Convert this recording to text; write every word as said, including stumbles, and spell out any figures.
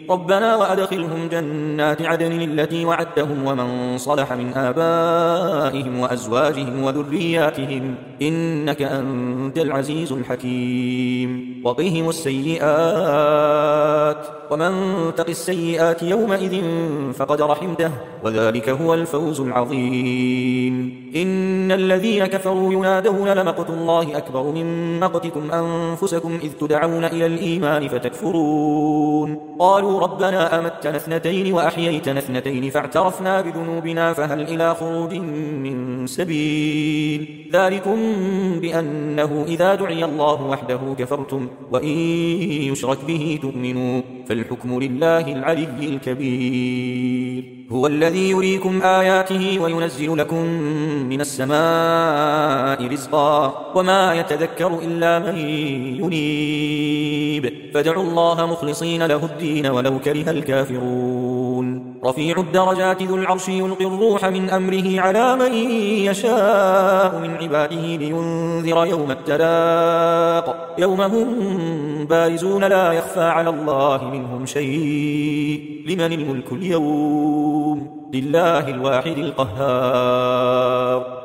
ربنا وأدخلهم جنات عدن التي وعدتهم ومن صلح من آبائهم وأزواجهم وذرياتهم إنك أنت العزيز الحكيم وقهم السيئات ومن تق السيئات يومئذ فقد رحمته وذلك هو الفوز العظيم إن الذين كفروا ينادون لمقت الله أكبر من مقتكم أنفسكم إذ تدعون إلى الإيمان فتكفرون قالوا ربنا أمتنا اثنتين وأحييتنا اثنتين فاعترفنا بذنوبنا فهل إلى خروج من سبيل ذلكم بأنه إذا دعي الله وحده كفرتم وإن يشرك به تؤمنوا فالحكم لله العلي الكبير هو الذي يريكم آياته وينزل لكم من السماء رزقا وما يتذكر إلا من ينيب فادعوا الله مخلصين له الدين ولو كره الكافرون رفيع الدرجات ذو العرش يلقي الروح من أمره على من يشاء من عباده لينذر يوم التلاق يوم هم بارزون لا يخفى على الله منهم شيء لمن الملك اليوم لله الواحد القهار